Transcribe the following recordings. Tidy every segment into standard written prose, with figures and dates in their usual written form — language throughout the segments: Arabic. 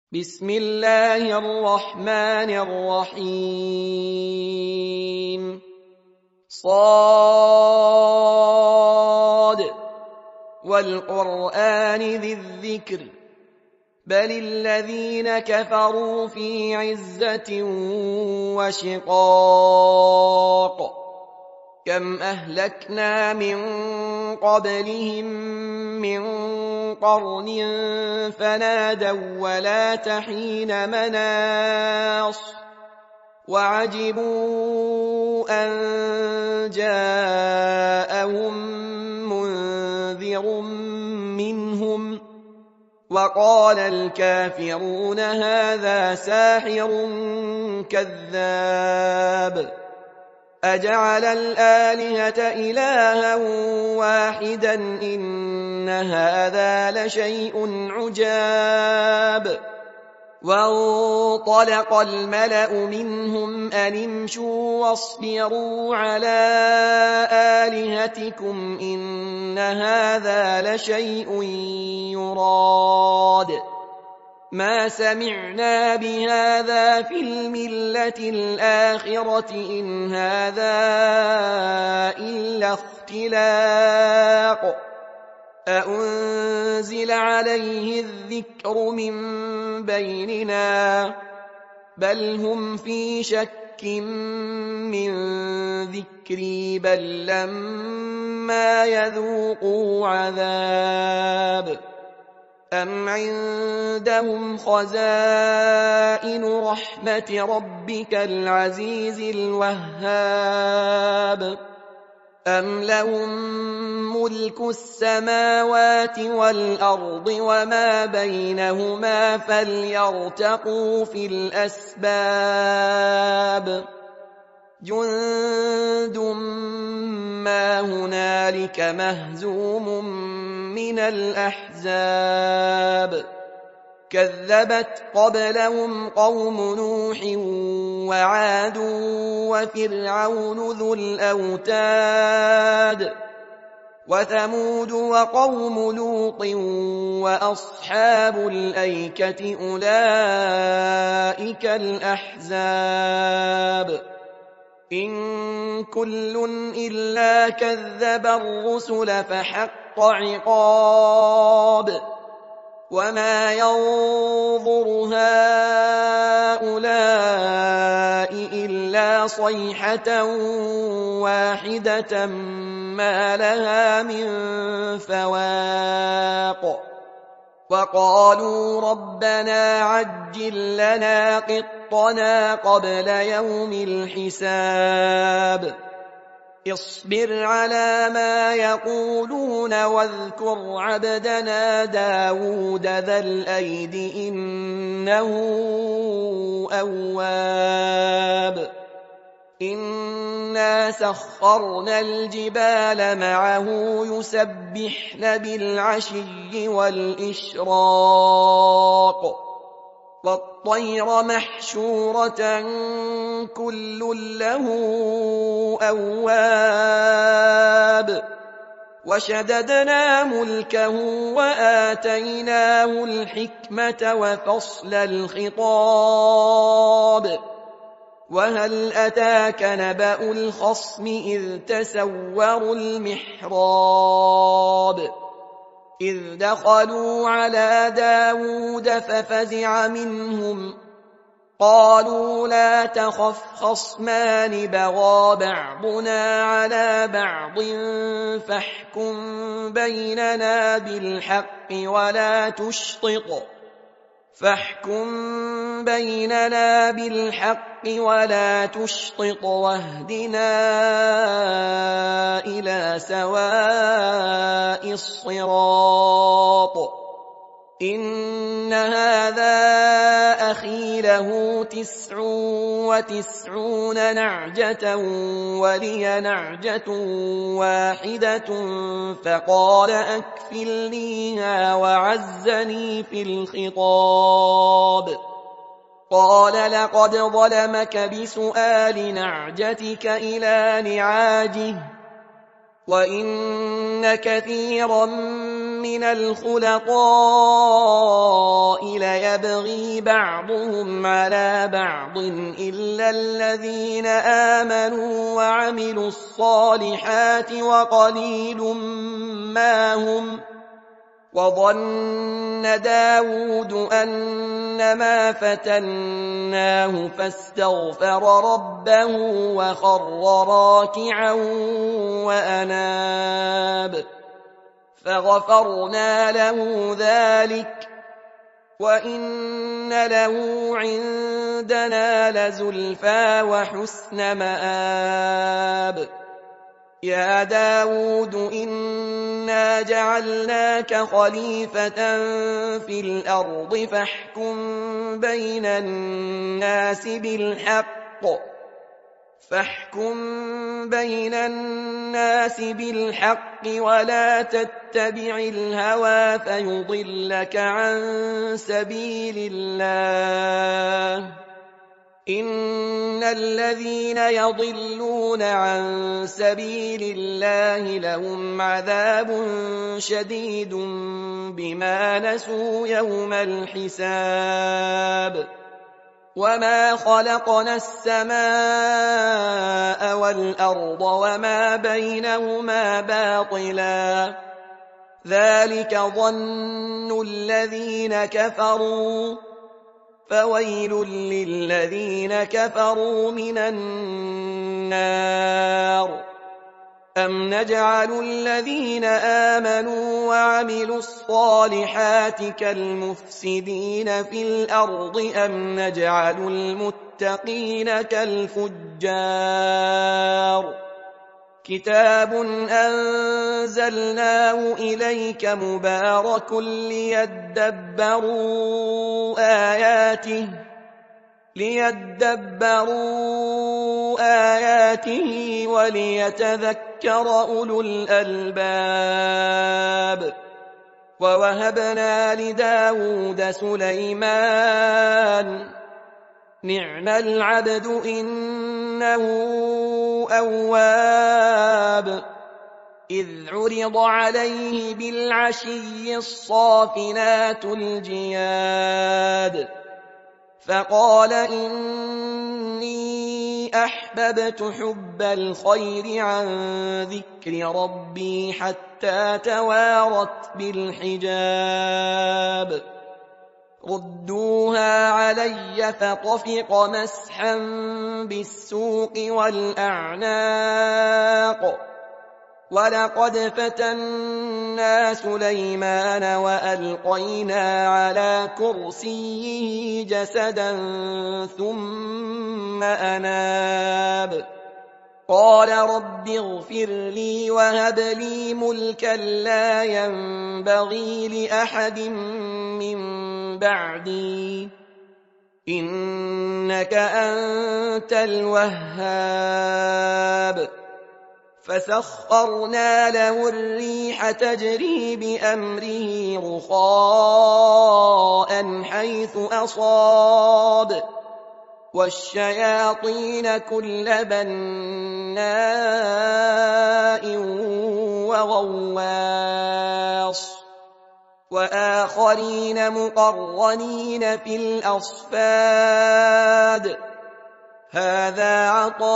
بسم الله الرحمن الرحيم صاد والقرآن ذي الذكر بل الذين كفروا في عزة وشقاق كم أهلكنا من قبلهم من قرن فنادوا ولا تحين مناص وعجبوا أن جاءهم منذر منهم وقال الكافرون هذا ساحر كذاب أجعل الآلهة إلها واحدا إن هذا لشيء عجاب وانطلق الملأ منهم أن امشوا واصبروا على آلهتكم إن هذا لشيء يراد ما سمعنا بهذا في الملة الآخرة إن هذا إلا اختلاق أأنزل عليه الذكر من بيننا بل هم في شك من ذكري بل لما يذوقوا عذاب أم عندهم خزائن رحمة ربك العزيز الوهاب أم لهم ملك السماوات والأرض وما بينهما فليرتقوا في الأسباب جند ما هنالك مهزوم من الأحزاب كذبت قبلهم قوم نوح وعاد وفرعون ذو الأوتاد وثمود وقوم لوط وأصحاب الأيكة أولئك الأحزاب إن كل إلا كذب الرسل فحق عقاب وما ينظر هؤلاء إلا صيحة واحدة ما لها من فواق وقالوا ربنا عجل لنا قطنا قبل يوم الحساب اصبر على ما يقولون واذكر عبدنا داود ذا الأيد إنه أواب إنا سخرنا الجبال معه يسبحن بالعشي والإشراق والطير محشورة كل له أواب وشددنا ملكه وآتيناه الحكمة وفصل الخطاب وهل أتاك نبأ الخصم إذ تسوروا المحراب إذ دخلوا على داود ففزع منهم قالوا لا تخف خصمان بغى بعضنا على بعض فاحكم بيننا بالحق ولا تشطط واهدنا إلى سواء الصراط إن هذا أخي له 99 نعجة ولي نعجة واحدة فقال أكفلنيها وعزني في الخطاب قال لقد ظلمك بسؤال نعجتك إلى نعاجه وإن كثيرا من الخلطاء ليبغي بعضهم على بعض إلا الذين آمنوا وعملوا الصالحات وقليل ما هم. وظن داود أنما فتناه فاستغفر ربه وخر راكعا وأناب فغفرنا له ذلك وإن له عندنا لزلفى وحسن مآب. يا داود إنا جعلناك خليفة في الأرض فاحكم بين الناس بالحق ولا تتبع الهوى فيضلك عن سبيل الله. إن الذين يضلون عن سبيل الله لهم عذاب شديد بما نسوا يوم الحساب. وما خلقنا السماء والأرض وما بينهما باطلا ذلك ظن الذين كفروا فويل للذين كفروا من النار. أم نجعل الذين آمنوا وعملوا الصالحات كالمفسدين في الأرض أم نجعل المتقين كالفجار. كتاب أنزلناه إليك مبارك ليدبروا آياته وليتذكر أولو الألباب. ووهبنا لداود سليمان نعم العبد إنه أواب. إذ عرض عليه بالعشي الصافنات الجياد فقال إني أحببت حب الخير عن ذكر ربي حتى توارت بالحجاب. ردوها علي فطفق مسحا بالسوق والأعناق. ولقد فتنا سليمان وألقينا على كرسيه جسدا ثم أناب قال رب اغفر لي وهب لي ملكا لا ينبغي لأحد من بعدي إنك أنت الوهاب. فسخرنا له الريح تجري بأمره رخاء حيث أصاب والشياطين كل بناء وغواص وآخرين مقرنين في الأصفاد. هذا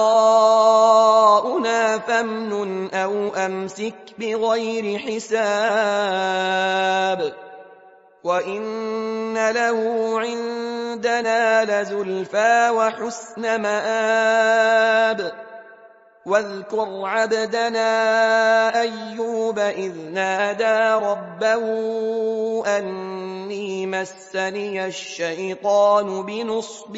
عطاؤنا فامنن أو أمسك بغير حساب. وإن له عندنا لزلفى وحسن مآب. واذكر عبدنا أيوب إذ نادى ربه أني مسني الشيطان بنصب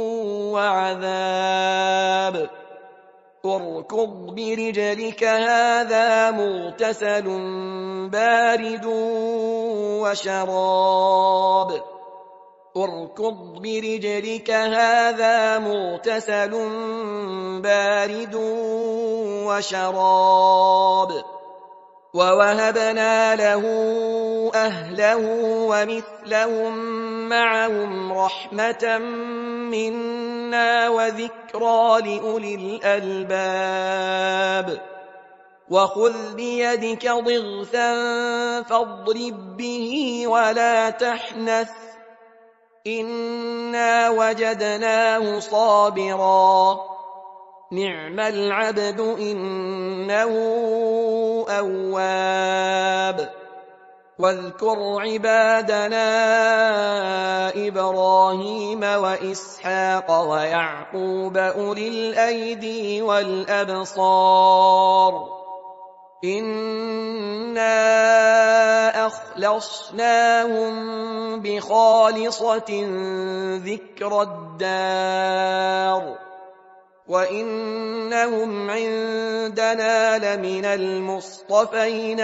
وعذاب. اركض برجلك هذا مغتسل بارد وشراب. اركض برجلك هذا مغتسل بارد وشراب. ووهبنا له أهله ومثلهم معهم رحمة منا وذكرى لأولي الألباب. وخذ بيدك ضغثا فاضرب به ولا تحنث إنا وجدناه صابرا نعم العبد إنه أواب واذكر عبادنا إبراهيم وإسحاق ويعقوب أولي الأيدي والأبصار إنا أخلصناهم بخالصة ذكر الدار وإنهم عندنا لمن المصطفين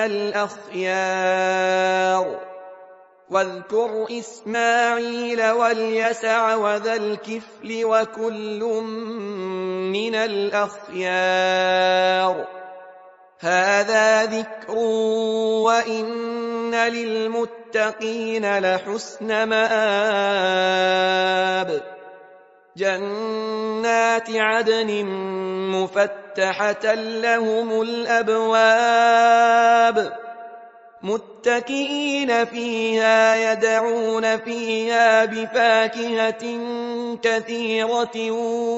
الأخيار واذكر إسماعيل واليسع وذا الكفل وكل من الأخيار هذا ذكر وإن للمتقين لحسن مآب جنات عدن مفتحة لهم الأبواب متكئين فيها يدعون فيها بفاكهة كثيرة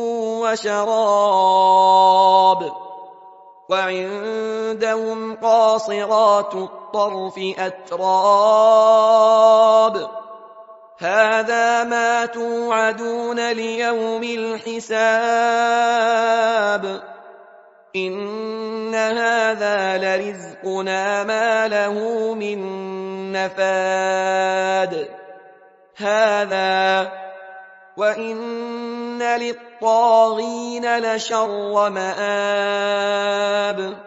وشراب وعندهم قاصرات الطرف أتراب هذا ما توعدون ليوم الحساب إن هذا لرزقنا ما له من نفاد هذا وإن للطاغين لشر مآب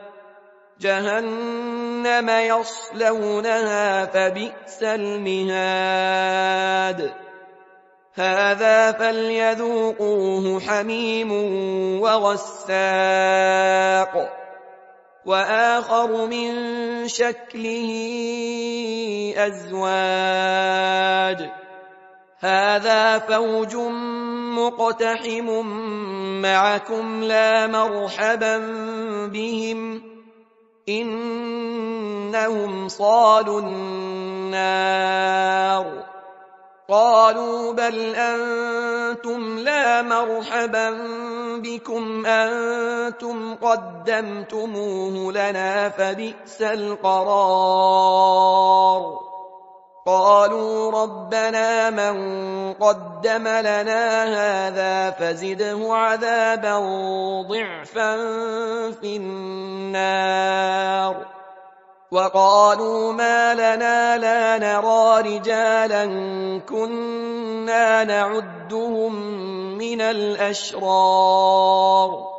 جهنم يصلونها فبئس المهاد هذا فليذوقوه حميم وغساق وآخر من شكله أزواج هذا فوج مقتحم معكم لا مرحبا بهم إنهم صالوا النار قالوا بل أنتم لا مرحبا بكم أنتم قدمتموه لنا فبئس القرار قالوا ربنا من قدم لنا هذا فزده عذابا ضعفا في النار وقالوا ما لنا لا نرى رجالا كنا نعدهم من الأشرار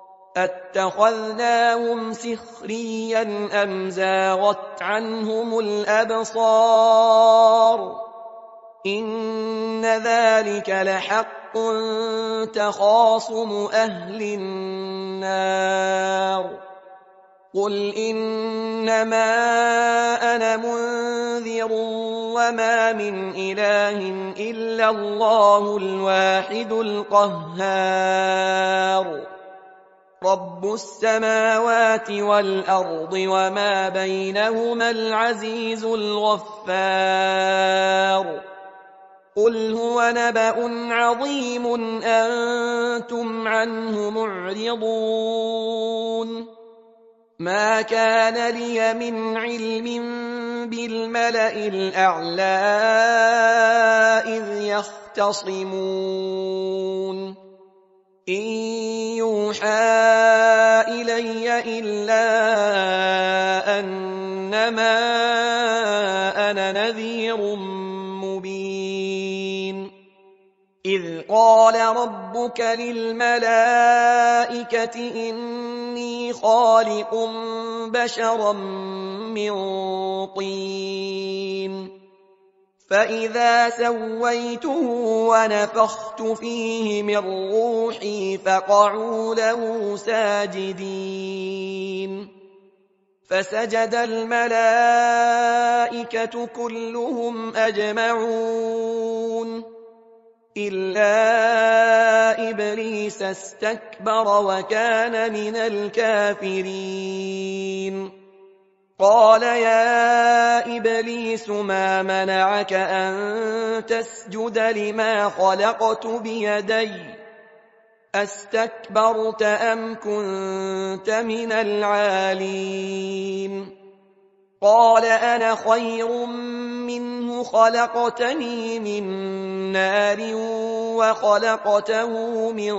أتخذناهم سخريا أم زاغت عنهم الأبصار إن ذلك لحق تخاصم أهل النار قل إنما أنا منذر وما من إله إلا الله الواحد القهار رب السماوات والأرض وما بينهما العزيز الغفار قل هو نبأ عظيم أنتم عنه معرضون ما كان لي من علم بالملأ الأعلى إذ يختصمون إن يوحى إلي إلا أنما أنا نذير مبين إذ قال ربك للملائكة إني خالق بشرا من طين فإذا سويته ونفخت فيه من روحي فقعوا له ساجدين فسجد الملائكة كلهم أجمعون إلا إبليس استكبر وكان من الكافرين قال يا إبليس ما منعك أن تسجد لما خلقت بيدي أستكبرت أم كنت من العالين قال أنا خير منه خلقتني من نار وخلقته من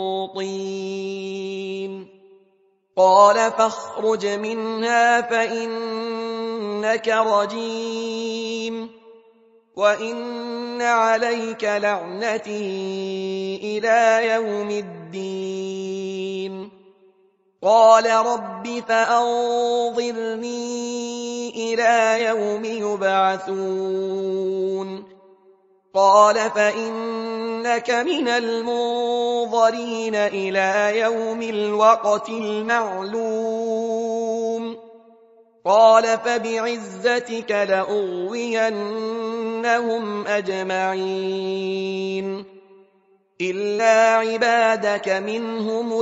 طين قال فاخرج منها فإنك رجيم وإن عليك لعنتي إلى يوم الدين قال رب فأنظرني إلى يوم يبعثون قال فإنك من المنظرين إلى يوم الوقت المعلوم قال فبعزتك لأغوينهم أجمعين إلا عبادك منهم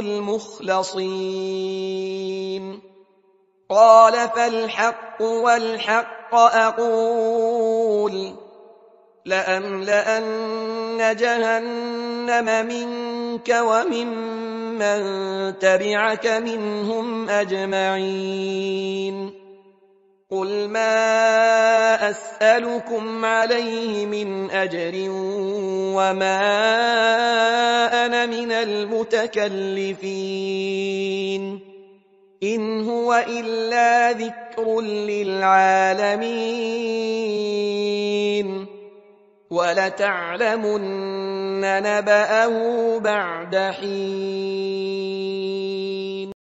المخلصين قال فالحق والحق أقول لأملأن جهنم منك وممن تبعك منهم أجمعين قل ما أسألكم عليه من أجر وما أنا من المتكلفين إن هو إلا ذكر للعالمين ولتعلمن نبأه بعد حين